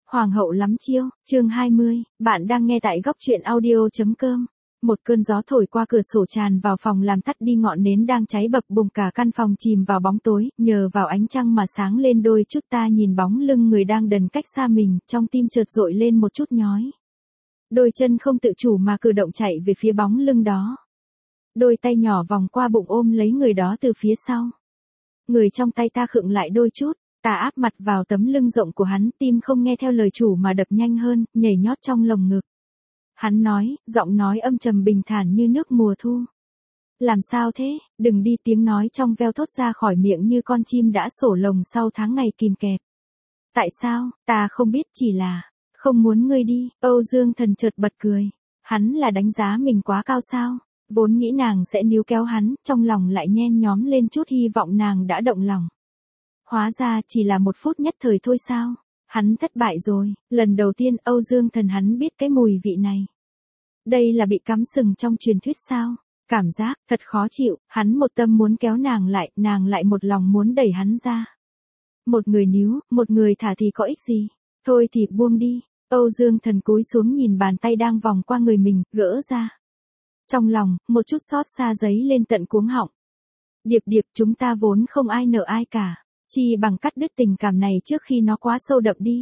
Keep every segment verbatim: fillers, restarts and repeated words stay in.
Hoàng hậu lắm chiêu, chương hai mươi, bạn đang nghe tại góc truyện audio.com. Một cơn gió thổi qua cửa sổ tràn vào phòng làm tắt đi ngọn nến đang cháy bập bùng, cả căn phòng chìm vào bóng tối, nhờ vào ánh trăng mà sáng lên đôi chút. Ta nhìn bóng lưng người đang đần cách xa mình, trong tim chợt dội lên một chút nhói. Đôi chân không tự chủ mà cử động chạy về phía bóng lưng đó. Đôi tay nhỏ vòng qua bụng ôm lấy người đó từ phía sau. Người trong tay ta khựng lại đôi chút. Ta áp mặt vào tấm lưng rộng của hắn, tim không nghe theo lời chủ mà đập nhanh hơn, nhảy nhót trong lồng ngực. Hắn nói, giọng nói âm trầm bình thản như nước mùa thu. Làm sao thế, đừng đi, tiếng nói trong veo thốt ra khỏi miệng như con chim đã sổ lồng sau tháng ngày kìm kẹp. Tại sao, ta không biết, chỉ là, không muốn ngươi đi. Âu Dương Thần chợt bật cười. Hắn là đánh giá mình quá cao sao? Vốn nghĩ nàng sẽ níu kéo hắn, trong lòng lại nhen nhóm lên chút hy vọng nàng đã động lòng. Hóa ra chỉ là một phút nhất thời thôi sao? Hắn thất bại rồi, lần đầu tiên Âu Dương Thần hắn biết cái mùi vị này. Đây là bị cắm sừng trong truyền thuyết sao? Cảm giác thật khó chịu, hắn một tâm muốn kéo nàng lại, nàng lại một lòng muốn đẩy hắn ra. Một người níu, một người thả thì có ích gì? Thôi thì buông đi. Âu Dương Thần cúi xuống nhìn bàn tay đang vòng qua người mình, gỡ ra. Trong lòng, một chút xót xa dấy lên tận cuống họng. Điệp điệp, chúng ta vốn không ai nợ ai cả. Chi bằng cắt đứt tình cảm này trước khi nó quá sâu đậm đi.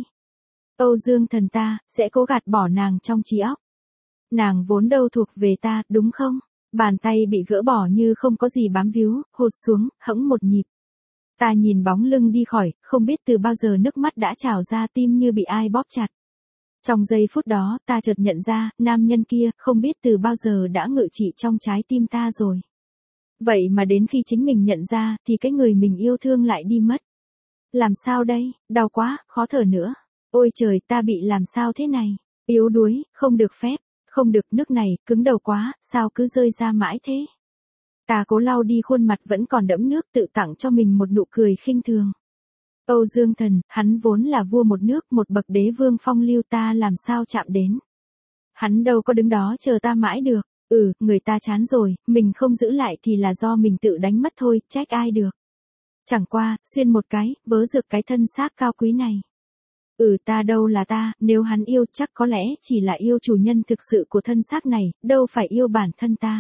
Âu Dương Thần ta, sẽ cố gạt bỏ nàng trong trí óc. Nàng vốn đâu thuộc về ta, đúng không? Bàn tay bị gỡ bỏ như không có gì bám víu, hụt xuống, hẫng một nhịp. Ta nhìn bóng lưng đi khỏi, không biết từ bao giờ nước mắt đã trào ra, tim như bị ai bóp chặt. Trong giây phút đó, ta chợt nhận ra, nam nhân kia, không biết từ bao giờ đã ngự trị trong trái tim ta rồi. Vậy mà đến khi chính mình nhận ra, thì cái người mình yêu thương lại đi mất. Làm sao đây, đau quá, khó thở nữa. Ôi trời, ta bị làm sao thế này? Yếu đuối, không được phép, không được, nước này, cứng đầu quá, sao cứ rơi ra mãi thế? Ta cố lau đi khuôn mặt vẫn còn đẫm nước, tự tặng cho mình một nụ cười khinh thường. Âu Dương Thần, hắn vốn là vua một nước, một bậc đế vương phong lưu, ta làm sao chạm đến. Hắn đâu có đứng đó chờ ta mãi được. Ừ, người ta chán rồi, mình không giữ lại thì là do mình tự đánh mất thôi, trách ai được. Chẳng qua, xuyên một cái, vớ rực cái thân xác cao quý này. Ừ, ta đâu là ta, nếu hắn yêu chắc có lẽ chỉ là yêu chủ nhân thực sự của thân xác này, đâu phải yêu bản thân ta.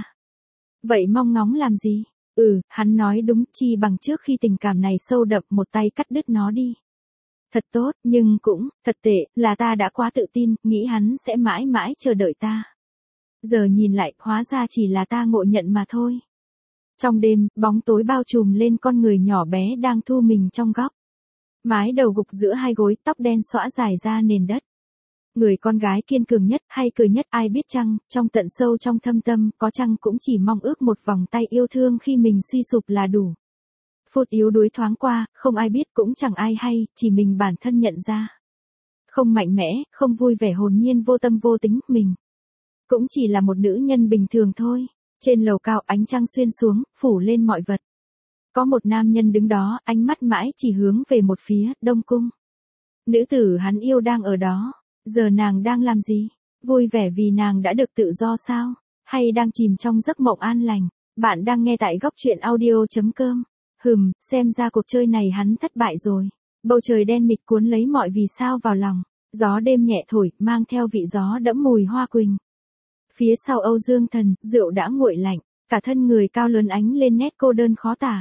Vậy mong ngóng làm gì? Ừ, hắn nói đúng, chi bằng trước khi tình cảm này sâu đậm một tay cắt đứt nó đi. Thật tốt, nhưng cũng, thật tệ, là ta đã quá tự tin, nghĩ hắn sẽ mãi mãi chờ đợi ta. Giờ nhìn lại, hóa ra chỉ là ta ngộ nhận mà thôi. Trong đêm, bóng tối bao trùm lên con người nhỏ bé đang thu mình trong góc. Mái đầu gục giữa hai gối, tóc đen xõa dài ra nền đất. Người con gái kiên cường nhất, hay cười nhất, ai biết chăng, trong tận sâu trong thâm tâm, có chăng cũng chỉ mong ước một vòng tay yêu thương khi mình suy sụp là đủ. Phút yếu đuối thoáng qua, không ai biết cũng chẳng ai hay, chỉ mình bản thân nhận ra. Không mạnh mẽ, không vui vẻ, hồn nhiên vô tâm vô tính, mình cũng chỉ là một nữ nhân bình thường thôi. Trên lầu cao, ánh trăng xuyên xuống, phủ lên mọi vật. Có một nam nhân đứng đó, ánh mắt mãi chỉ hướng về một phía, Đông Cung. Nữ tử hắn yêu đang ở đó. Giờ nàng đang làm gì? Vui vẻ vì nàng đã được tự do sao? Hay đang chìm trong giấc mộng an lành? Bạn đang nghe tại góc truyện audio.com. Hừm, xem ra cuộc chơi này hắn thất bại rồi. Bầu trời đen mịt cuốn lấy mọi vì sao vào lòng. Gió đêm nhẹ thổi, mang theo vị gió đẫm mùi hoa quỳnh. Phía sau Âu Dương Thần, rượu đã nguội lạnh, cả thân người cao lớn ánh lên nét cô đơn khó tả.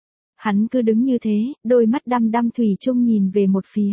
Hắn cứ đứng như thế, đôi mắt đăm đăm thủy chung nhìn về một phía.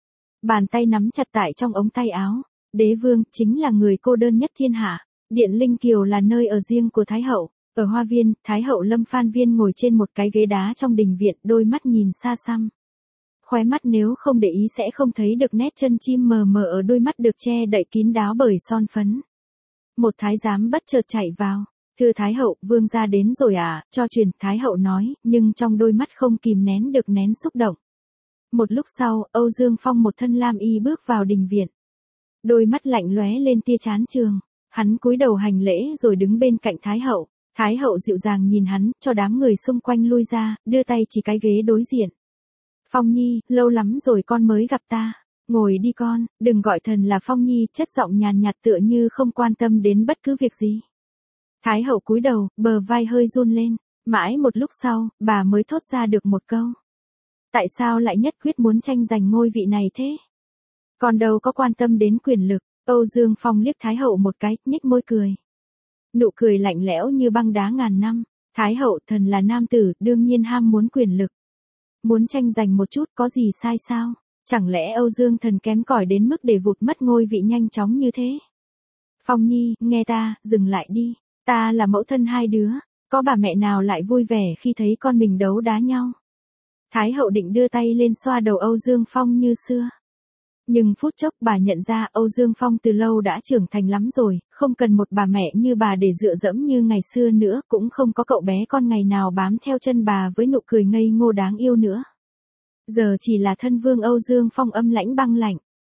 Bàn tay nắm chặt tại trong ống tay áo. Đế vương, chính là người cô đơn nhất thiên hạ. Điện Linh Kiều là nơi ở riêng của Thái hậu. Ở hoa viên, Thái hậu Lâm Phan Viên ngồi trên một cái ghế đá trong đình viện, đôi mắt nhìn xa xăm. Khóe mắt nếu không để ý sẽ không thấy được nét chân chim mờ mờ ở đôi mắt được che đậy kín đáo bởi son phấn. Một thái giám bất chợt chạy vào. Thưa Thái hậu, vương gia đến rồi à, cho truyền, Thái hậu nói, nhưng trong đôi mắt không kìm nén được nén xúc động. Một lúc sau, Âu Dương Phong một thân lam y bước vào đình viện. Đôi mắt lạnh lóe lên tia chán chường. Hắn cúi đầu hành lễ rồi đứng bên cạnh Thái hậu. Thái hậu dịu dàng nhìn hắn, cho đám người xung quanh lui ra, đưa tay chỉ cái ghế đối diện. Phong Nhi, lâu lắm rồi con mới gặp ta. Ngồi đi con, đừng gọi thần là Phong Nhi, chất giọng nhàn nhạt tựa như không quan tâm đến bất cứ việc gì. Thái hậu cúi đầu, bờ vai hơi run lên. Mãi một lúc sau, bà mới thốt ra được một câu. Tại sao lại nhất quyết muốn tranh giành ngôi vị này thế? Còn đâu có quan tâm đến quyền lực. Âu Dương Phong liếc Thái hậu một cái, nhếch môi cười. Nụ cười lạnh lẽo như băng đá ngàn năm. Thái hậu, thần là nam tử, đương nhiên ham muốn quyền lực. Muốn tranh giành một chút có gì sai sao? Chẳng lẽ Âu Dương thần kém cỏi đến mức để vụt mất ngôi vị nhanh chóng như thế? Phong Nhi, nghe ta, dừng lại đi. Ta là mẫu thân hai đứa, có bà mẹ nào lại vui vẻ khi thấy con mình đấu đá nhau? Thái hậu định đưa tay lên xoa đầu Âu Dương Phong như xưa. Nhưng phút chốc bà nhận ra Âu Dương Phong từ lâu đã trưởng thành lắm rồi, không cần một bà mẹ như bà để dựa dẫm như ngày xưa nữa, cũng không có cậu bé con ngày nào bám theo chân bà với nụ cười ngây ngô đáng yêu nữa. Giờ chỉ là thân vương Âu Dương Phong âm lãnh băng lạnh.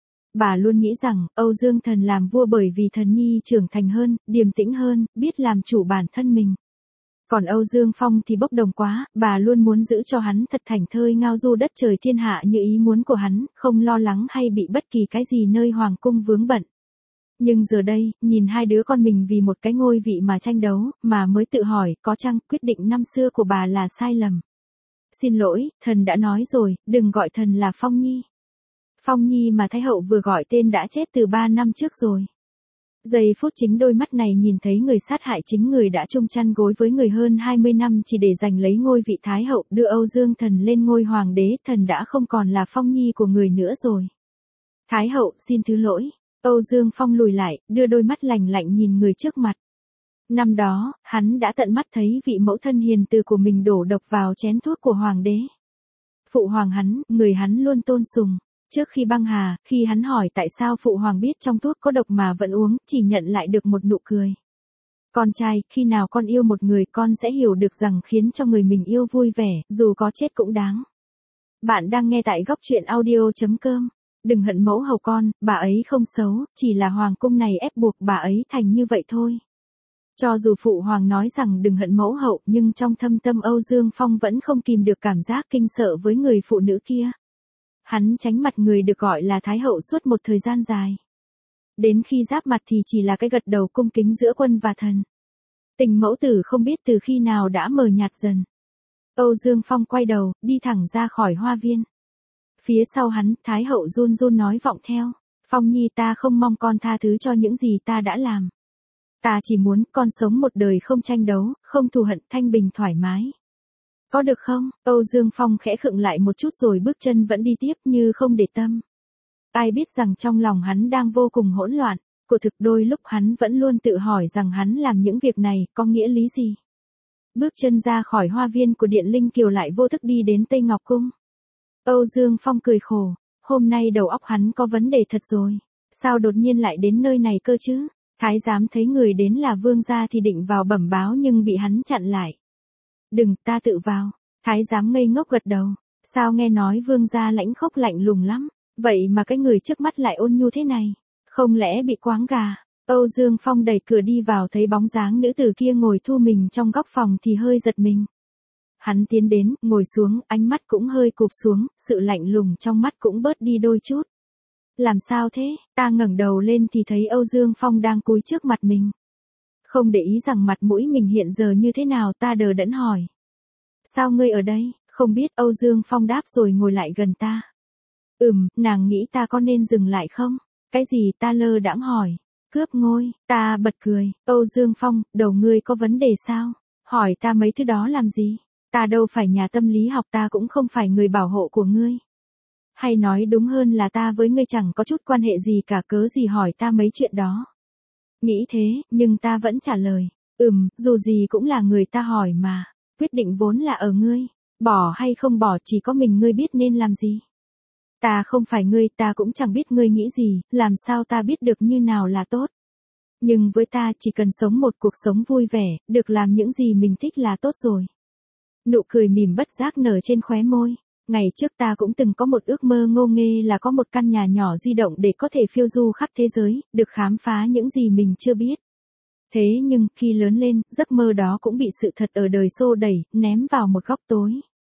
Bà luôn nghĩ rằng Âu Dương thần làm vua bởi vì thần nhi trưởng thành hơn, điềm tĩnh hơn, biết làm chủ bản thân mình. Còn Âu Dương Phong thì bốc đồng quá, bà luôn muốn giữ cho hắn thật thảnh thơi ngao du đất trời thiên hạ như ý muốn của hắn, không lo lắng hay bị bất kỳ cái gì nơi hoàng cung vướng bận. Nhưng giờ đây, nhìn hai đứa con mình vì một cái ngôi vị mà tranh đấu, mà mới tự hỏi, có chăng quyết định năm xưa của bà là sai lầm. Xin lỗi, thần đã nói rồi, đừng gọi thần là Phong Nhi. Phong Nhi mà Thái hậu vừa gọi tên đã chết từ ba năm trước rồi. Giây phút chính đôi mắt này nhìn thấy người sát hại chính người đã chung chăn gối với người hơn hai mươi năm chỉ để giành lấy ngôi vị Thái hậu đưa Âu Dương thần lên ngôi hoàng đế, thần đã không còn là Phong Nhi của người nữa rồi. Thái hậu xin thứ lỗi. Âu Dương Phong lùi lại, đưa đôi mắt lạnh lạnh nhìn người trước mặt. Năm đó, hắn đã tận mắt thấy vị mẫu thân hiền từ của mình đổ độc vào chén thuốc của hoàng đế. Phụ hoàng hắn, người hắn luôn tôn sùng. Trước khi băng hà, khi hắn hỏi tại sao phụ hoàng biết trong thuốc có độc mà vẫn uống, chỉ nhận lại được một nụ cười. Con trai, khi nào con yêu một người con sẽ hiểu được rằng khiến cho người mình yêu vui vẻ, dù có chết cũng đáng. Bạn đang nghe tại góc truyện audio chấm com. Đừng hận mẫu hầu con, bà ấy không xấu, chỉ là hoàng cung này ép buộc bà ấy thành như vậy thôi. Cho dù phụ hoàng nói rằng đừng hận mẫu hậu, nhưng trong thâm tâm Âu Dương Phong vẫn không kìm được cảm giác kinh sợ với người phụ nữ kia. Hắn tránh mặt người được gọi là Thái hậu suốt một thời gian dài. Đến khi giáp mặt thì chỉ là cái gật đầu cung kính giữa quân và thần. Tình mẫu tử không biết từ khi nào đã mờ nhạt dần. Âu Dương Phong quay đầu, đi thẳng ra khỏi hoa viên. Phía sau hắn, Thái hậu run run nói vọng theo. Phong Nhi, ta không mong con tha thứ cho những gì ta đã làm. Ta chỉ muốn con sống một đời không tranh đấu, không thù hận, thanh bình thoải mái. Có được không? Âu Dương Phong khẽ khựng lại một chút rồi bước chân vẫn đi tiếp như không để tâm. Ai biết rằng trong lòng hắn đang vô cùng hỗn loạn, của thực đôi lúc hắn vẫn luôn tự hỏi rằng hắn làm những việc này có nghĩa lý gì. Bước chân ra khỏi hoa viên của Điện Linh Kiều lại vô thức đi đến Tây Ngọc Cung. Âu Dương Phong cười khổ, hôm nay đầu óc hắn có vấn đề thật rồi, sao đột nhiên lại đến nơi này cơ chứ? Thái giám thấy người đến là vương gia thì định vào bẩm báo nhưng bị hắn chặn lại. Đừng, ta tự vào. Thái giám ngây ngốc gật đầu. Sao nghe nói vương gia lãnh khốc lạnh lùng lắm, vậy mà cái người trước mắt lại ôn nhu thế này, không lẽ bị quáng gà? Âu Dương Phong đẩy cửa đi vào thấy bóng dáng nữ tử kia ngồi thu mình trong góc phòng thì hơi giật mình. Hắn tiến đến, ngồi xuống, ánh mắt cũng hơi cụp xuống, sự lạnh lùng trong mắt cũng bớt đi đôi chút. Làm sao thế? Ta ngẩng đầu lên thì thấy Âu Dương Phong đang cúi trước mặt mình. Không để ý rằng mặt mũi mình hiện giờ như thế nào, ta đờ đẫn hỏi. Sao ngươi ở đây? Không biết. Âu Dương Phong đáp rồi ngồi lại gần ta. Ừm, nàng nghĩ ta có nên dừng lại không? Cái gì? Ta lơ đãng hỏi. Cướp ngôi. Ta bật cười. Âu Dương Phong, đầu ngươi có vấn đề sao? Hỏi ta mấy thứ đó làm gì? Ta đâu phải nhà tâm lý học, ta cũng không phải người bảo hộ của ngươi. Hay nói đúng hơn là ta với ngươi chẳng có chút quan hệ gì cả, cớ gì hỏi ta mấy chuyện đó. Nghĩ thế, nhưng ta vẫn trả lời. Ừm, dù gì cũng là người ta hỏi mà. Quyết định vốn là ở ngươi. Bỏ hay không bỏ chỉ có mình ngươi biết nên làm gì. Ta không phải ngươi, ta cũng chẳng biết ngươi nghĩ gì, làm sao ta biết được như nào là tốt. Nhưng với ta chỉ cần sống một cuộc sống vui vẻ, được làm những gì mình thích là tốt rồi. Nụ cười mỉm bất giác nở trên khóe môi. Ngày trước ta cũng từng có một ước mơ ngô nghê là có một căn nhà nhỏ di động để có thể phiêu du khắp thế giới, được khám phá những gì mình chưa biết. Thế nhưng, khi lớn lên, giấc mơ đó cũng bị sự thật ở đời xô đẩy, ném vào một góc tối.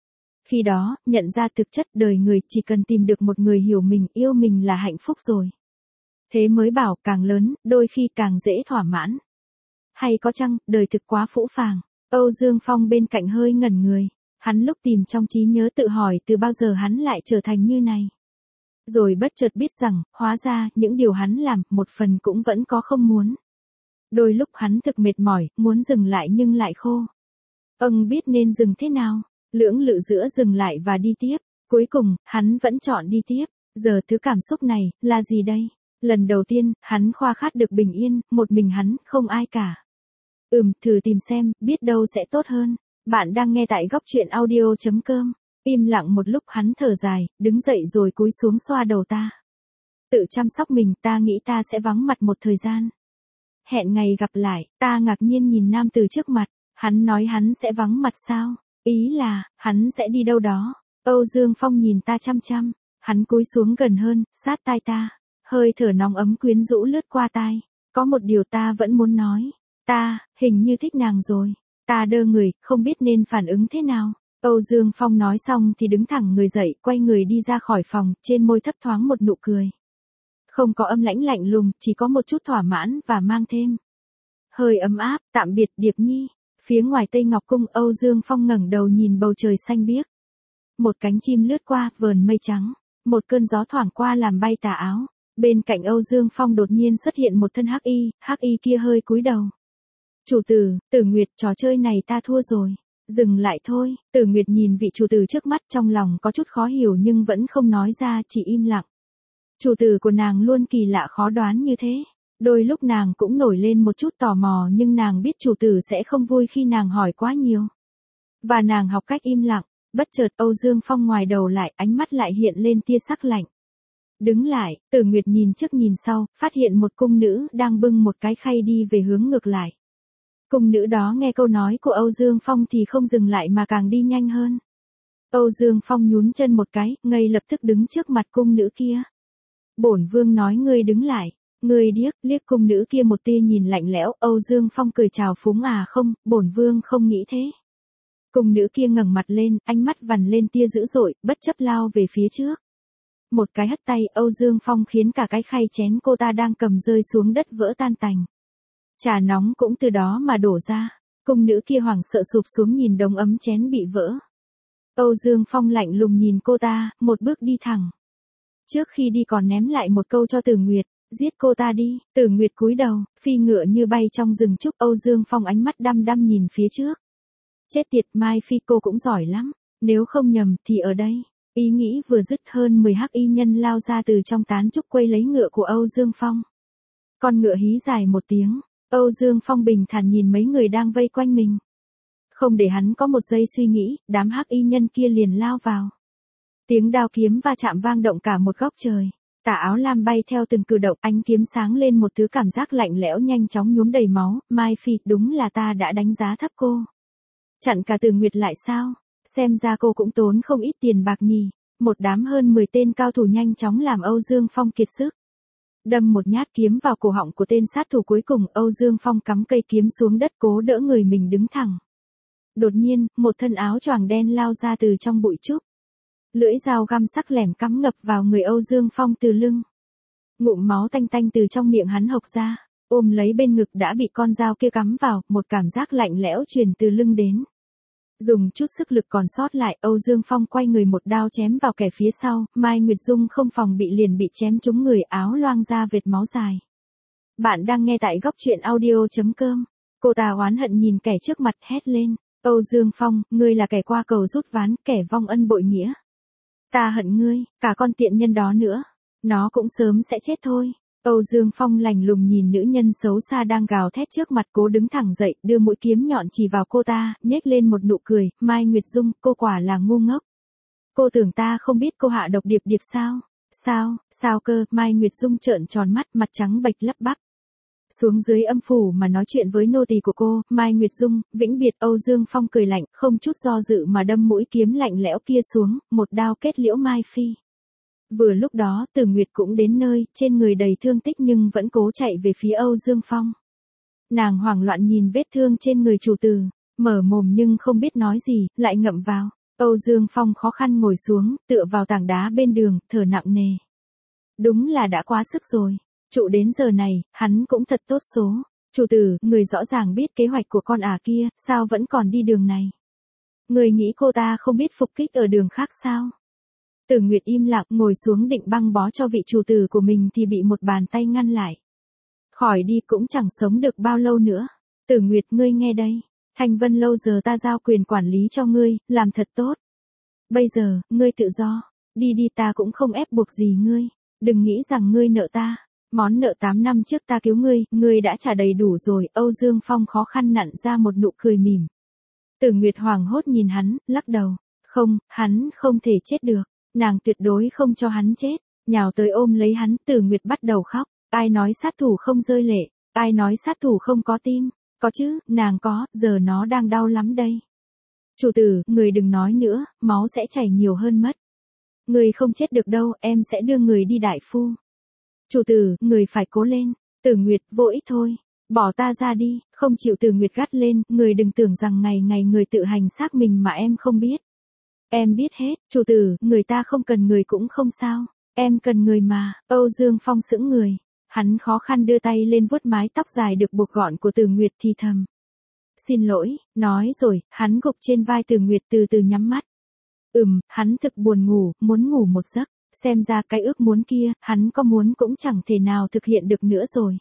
Khi đó, nhận ra thực chất đời người chỉ cần tìm được một người hiểu mình, yêu mình là hạnh phúc rồi. Thế mới bảo càng lớn, đôi khi càng dễ thỏa mãn. Hay có chăng, đời thực quá phũ phàng. Âu Dương Phong bên cạnh hơi ngẩn người. Hắn lúc tìm trong trí nhớ tự hỏi từ bao giờ hắn lại trở thành như này. Rồi bất chợt biết rằng, hóa ra, những điều hắn làm, một phần cũng vẫn có không muốn. Đôi lúc hắn thực mệt mỏi, muốn dừng lại nhưng lại khô. Ông biết nên dừng thế nào, lưỡng lự giữa dừng lại và đi tiếp. Cuối cùng, hắn vẫn chọn đi tiếp. Giờ thứ cảm xúc này, là gì đây? Lần đầu tiên, hắn khoa khát được bình yên, một mình hắn, không ai cả. Ừm, thử tìm xem, biết đâu sẽ tốt hơn. Bạn đang nghe tại góc truyện audio chấm com. Im lặng một lúc hắn thở dài, đứng dậy rồi cúi xuống xoa đầu ta. Tự chăm sóc mình, ta nghĩ ta sẽ vắng mặt một thời gian. Hẹn ngày gặp lại, ta ngạc nhiên nhìn nam từ trước mặt. Hắn nói hắn sẽ vắng mặt sao? Ý là, hắn sẽ đi đâu đó. Âu Dương Phong nhìn ta chăm chăm. Hắn cúi xuống gần hơn, sát tai ta. Hơi thở nóng ấm quyến rũ lướt qua tai. Có một điều ta vẫn muốn nói. Ta, hình như thích nàng rồi. Ta đơ người, không biết nên phản ứng thế nào. Âu Dương Phong nói xong thì đứng thẳng người dậy, quay người đi ra khỏi phòng, trên môi thấp thoáng một nụ cười. Không có âm lãnh lạnh lùng, chỉ có một chút thỏa mãn và mang thêm hơi ấm áp. Tạm biệt Điệp Nhi. Phía ngoài Tây Ngọc Cung, Âu Dương Phong ngẩng đầu nhìn bầu trời xanh biếc. Một cánh chim lướt qua, vờn mây trắng. Một cơn gió thoảng qua làm bay tà áo. Bên cạnh Âu Dương Phong đột nhiên xuất hiện một thân hắc y, hắc y kia hơi cúi đầu. Chủ tử, Tử Nguyệt, trò chơi này ta thua rồi. Dừng lại thôi. Tử Nguyệt nhìn vị chủ tử trước mắt, trong lòng có chút khó hiểu nhưng vẫn không nói ra, chỉ im lặng. Chủ tử của nàng luôn kỳ lạ khó đoán như thế. Đôi lúc nàng cũng nổi lên một chút tò mò nhưng nàng biết chủ tử sẽ không vui khi nàng hỏi quá nhiều. Và nàng học cách im lặng. Bất chợt Âu Dương Phong ngoài đầu lại, ánh mắt lại hiện lên tia sắc lạnh. Đứng lại, Tử Nguyệt nhìn trước nhìn sau, phát hiện một cung nữ đang bưng một cái khay đi về hướng ngược lại. Cung nữ đó nghe câu nói của Âu Dương Phong thì không dừng lại mà càng đi nhanh hơn. Âu Dương Phong nhún chân một cái, ngay lập tức đứng trước mặt cung nữ kia. Bổn vương nói ngươi đứng lại. Ngươi điếc, liếc cung nữ kia một tia nhìn lạnh lẽo. Âu Dương Phong cười chào phúng à không, bổn vương không nghĩ thế. Cung nữ kia ngẩng mặt lên, ánh mắt vằn lên tia dữ dội, bất chấp lao về phía trước. Một cái hất tay, Âu Dương Phong khiến cả cái khay chén cô ta đang cầm rơi xuống đất vỡ tan tành. Trà nóng cũng từ đó mà đổ ra. Cung nữ kia hoảng sợ sụp xuống nhìn đống ấm chén bị vỡ. Âu Dương Phong lạnh lùng nhìn cô ta, một bước đi thẳng. Trước khi đi còn ném lại một câu cho Tử Nguyệt, giết cô ta đi. Tử Nguyệt cúi đầu, phi ngựa như bay trong rừng trúc. Âu Dương Phong ánh mắt đăm đăm nhìn phía trước. Chết tiệt, Mai Phi cô cũng giỏi lắm. Nếu không nhầm thì ở đây. Ý nghĩ vừa dứt hơn mười hắc y nhân lao ra từ trong tán trúc quây lấy ngựa của Âu Dương Phong. Con ngựa hí dài một tiếng. Âu Dương Phong bình thản nhìn mấy người đang vây quanh mình. Không để hắn có một giây suy nghĩ, đám hắc y nhân kia liền lao vào. Tiếng đao kiếm va chạm vang động cả một góc trời. Tà áo lam bay theo từng cử động, ánh kiếm sáng lên một thứ cảm giác lạnh lẽo nhanh chóng nhuốm đầy máu. Mai Phi, đúng là ta đã đánh giá thấp cô. Chặn cả Tử Nguyệt lại sao? Xem ra cô cũng tốn không ít tiền bạc nhỉ. Một đám hơn mười tên cao thủ nhanh chóng làm Âu Dương Phong kiệt sức. Đâm một nhát kiếm vào cổ họng của tên sát thủ cuối cùng, Âu Dương Phong cắm cây kiếm xuống đất cố đỡ người mình đứng thẳng. Đột nhiên, một thân áo choàng đen lao ra từ trong bụi trúc. Lưỡi dao găm sắc lẻm cắm ngập vào người Âu Dương Phong từ lưng. Ngụm máu tanh tanh từ trong miệng hắn hộc ra, ôm lấy bên ngực đã bị con dao kia cắm vào, một cảm giác lạnh lẽo truyền từ lưng đến. Dùng chút sức lực còn sót lại, Âu Dương Phong quay người một đao chém vào kẻ phía sau, Mai Nguyệt Dung không phòng bị liền bị chém trúng người, áo loang ra vệt máu dài. Bạn đang nghe tại góc truyện audio chấm com. Cô ta oán hận nhìn kẻ trước mặt hét lên. Âu Dương Phong, ngươi là kẻ qua cầu rút ván, kẻ vong ân bội nghĩa. Ta hận ngươi, cả con tiện nhân đó nữa. Nó cũng sớm sẽ chết thôi. Âu Dương Phong lạnh lùng nhìn nữ nhân xấu xa đang gào thét trước mặt, cố đứng thẳng dậy, đưa mũi kiếm nhọn chỉ vào cô ta, nhếch lên một nụ cười. Mai Nguyệt Dung, cô quả là ngu ngốc. Cô tưởng ta không biết cô hạ độc điệp điệp sao? Sao, sao cơ? Mai Nguyệt Dung trợn tròn mắt, mặt trắng bệch lắp bắp. Xuống dưới âm phủ mà nói chuyện với nô tỳ của cô, Mai Nguyệt Dung, vĩnh biệt. Âu Dương Phong cười lạnh, không chút do dự mà đâm mũi kiếm lạnh lẽo kia xuống, một đao kết liễu Mai Phi. Vừa lúc đó, Tử Nguyệt cũng đến nơi, trên người đầy thương tích nhưng vẫn cố chạy về phía Âu Dương Phong. Nàng hoảng loạn nhìn vết thương trên người chủ tử, mở mồm nhưng không biết nói gì, lại ngậm vào. Âu Dương Phong khó khăn ngồi xuống, tựa vào tảng đá bên đường, thở nặng nề. Đúng là đã quá sức rồi. Trụ đến giờ này, hắn cũng thật tốt số. Chủ tử, người rõ ràng biết kế hoạch của con ả kia, sao vẫn còn đi đường này? Người nghĩ cô ta không biết phục kích ở đường khác sao? Tử Nguyệt im lặng ngồi xuống định băng bó cho vị chủ tử của mình thì bị một bàn tay ngăn lại. Khỏi đi cũng chẳng sống được bao lâu nữa. Tử Nguyệt ngươi nghe đây. Thanh Vân lâu giờ ta giao quyền quản lý cho ngươi, làm thật tốt. Bây giờ, ngươi tự do. Đi đi ta cũng không ép buộc gì ngươi. Đừng nghĩ rằng ngươi nợ ta. Món nợ tám năm trước ta cứu ngươi, ngươi đã trả đầy đủ rồi. Âu Dương Phong khó khăn nặn ra một nụ cười mỉm. Tử Nguyệt hoảng hốt nhìn hắn, lắc đầu. Không, hắn không thể chết được. Nàng tuyệt đối không cho hắn chết. Nhào tới ôm lấy hắn, Tử Nguyệt bắt đầu khóc. Ai nói sát thủ không rơi lệ, ai nói sát thủ không có tim, có chứ, nàng có, giờ nó đang đau lắm đây. Chủ tử, người đừng nói nữa, máu sẽ chảy nhiều hơn mất. Người không chết được đâu, em sẽ đưa người đi đại phu. Chủ tử, người phải cố lên. Tử Nguyệt, vô ích thôi, bỏ ta ra đi, không chịu. Tử Nguyệt gắt lên, người đừng tưởng rằng ngày ngày người tự hành xác mình mà em không biết. Em biết hết, chủ tử, người ta không cần người cũng không sao, em cần người mà. Âu Dương Phong sững người. Hắn khó khăn đưa tay lên vuốt mái tóc dài được buộc gọn của Từ Nguyệt thì thầm. Xin lỗi, nói rồi, hắn gục trên vai Từ Nguyệt từ từ nhắm mắt. Ừm, hắn thực buồn ngủ, muốn ngủ một giấc, xem ra cái ước muốn kia, hắn có muốn cũng chẳng thể nào thực hiện được nữa rồi.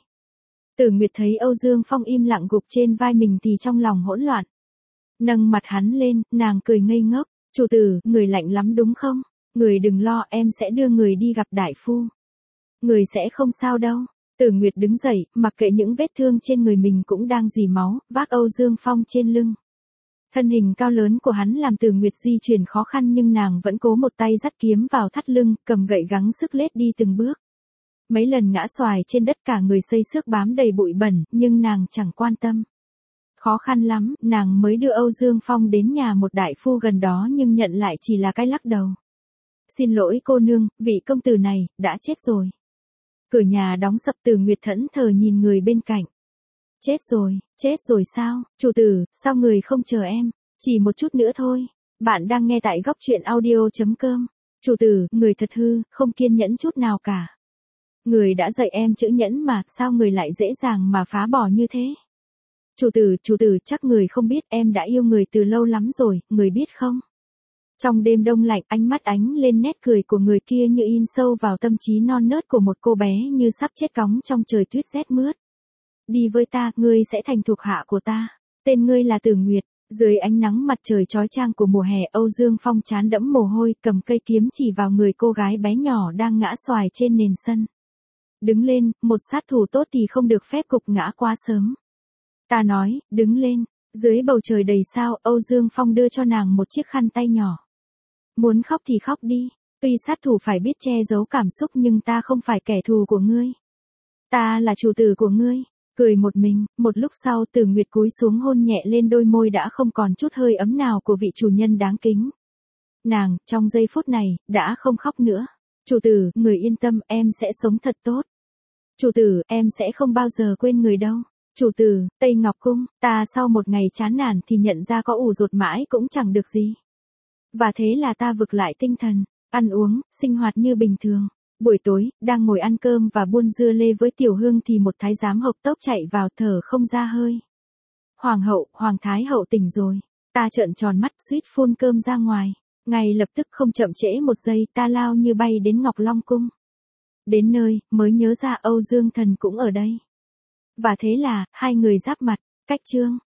Từ Nguyệt thấy Âu Dương Phong im lặng gục trên vai mình thì trong lòng hỗn loạn. Nâng mặt hắn lên, nàng cười ngây ngốc, chủ tử, người lạnh lắm đúng không? Người đừng lo, em sẽ đưa người đi gặp đại phu. Người sẽ không sao đâu. Tử Nguyệt đứng dậy, mặc kệ những vết thương trên người mình cũng đang rỉ máu, vác Âu Dương Phong trên lưng. Thân hình cao lớn của hắn làm Tử Nguyệt di chuyển khó khăn nhưng nàng vẫn cố một tay dắt kiếm vào thắt lưng, cầm gậy gắng sức lết đi từng bước. Mấy lần ngã xoài trên đất cả người xây xước bám đầy bụi bẩn, nhưng nàng chẳng quan tâm. Khó khăn lắm, nàng mới đưa Âu Dương Phong đến nhà một đại phu gần đó nhưng nhận lại chỉ là cái lắc đầu. Xin lỗi cô nương, vị công tử này, đã chết rồi. Cửa nhà đóng sập. Tử Nguyệt thẫn thờ nhìn người bên cạnh. Chết rồi, chết rồi sao, chủ tử, sao người không chờ em, chỉ một chút nữa thôi. Bạn đang nghe tại góc truyện audio chấm com. Chủ tử, người thật hư, không kiên nhẫn chút nào cả. Người đã dạy em chữ nhẫn mà, sao người lại dễ dàng mà phá bỏ như thế? Chủ tử, chủ tử, chắc người không biết em đã yêu người từ lâu lắm rồi, người biết không? Trong đêm đông lạnh, ánh mắt ánh lên nét cười của người kia như in sâu vào tâm trí non nớt của một cô bé như sắp chết cóng trong trời tuyết rét mướt. Đi với ta, ngươi sẽ thành thuộc hạ của ta. Tên ngươi là Tử Nguyệt. Dưới ánh nắng mặt trời chói chang của mùa hè, Âu Dương Phong trán đẫm mồ hôi, cầm cây kiếm chỉ vào người cô gái bé nhỏ đang ngã xoài trên nền sân. Đứng lên, một sát thủ tốt thì không được phép gục ngã quá sớm. Ta nói, đứng lên. Dưới bầu trời đầy sao, Âu Dương Phong đưa cho nàng một chiếc khăn tay nhỏ. Muốn khóc thì khóc đi, tuy sát thủ phải biết che giấu cảm xúc nhưng ta không phải kẻ thù của ngươi. Ta là chủ tử của ngươi. Cười một mình, một lúc sau Tử Nguyệt cúi xuống hôn nhẹ lên đôi môi đã không còn chút hơi ấm nào của vị chủ nhân đáng kính. Nàng, trong giây phút này, đã không khóc nữa. Chủ tử, người yên tâm, em sẽ sống thật tốt. Chủ tử, em sẽ không bao giờ quên người đâu. Chủ tử, Tây Ngọc Cung, ta sau một ngày chán nản thì nhận ra có ủ rột mãi cũng chẳng được gì. Và thế là ta vực lại tinh thần, ăn uống, sinh hoạt như bình thường. Buổi tối, đang ngồi ăn cơm và buôn dưa lê với Tiểu Hương thì một thái giám hộc tốc chạy vào thở không ra hơi. Hoàng hậu, Hoàng Thái hậu tỉnh rồi. Ta trợn tròn mắt suýt phun cơm ra ngoài. Ngay lập tức không chậm trễ một giây ta lao như bay đến Ngọc Long Cung. Đến nơi, mới nhớ ra Âu Dương Thần cũng ở đây. Và thế là, hai người giáp mặt, cách chương.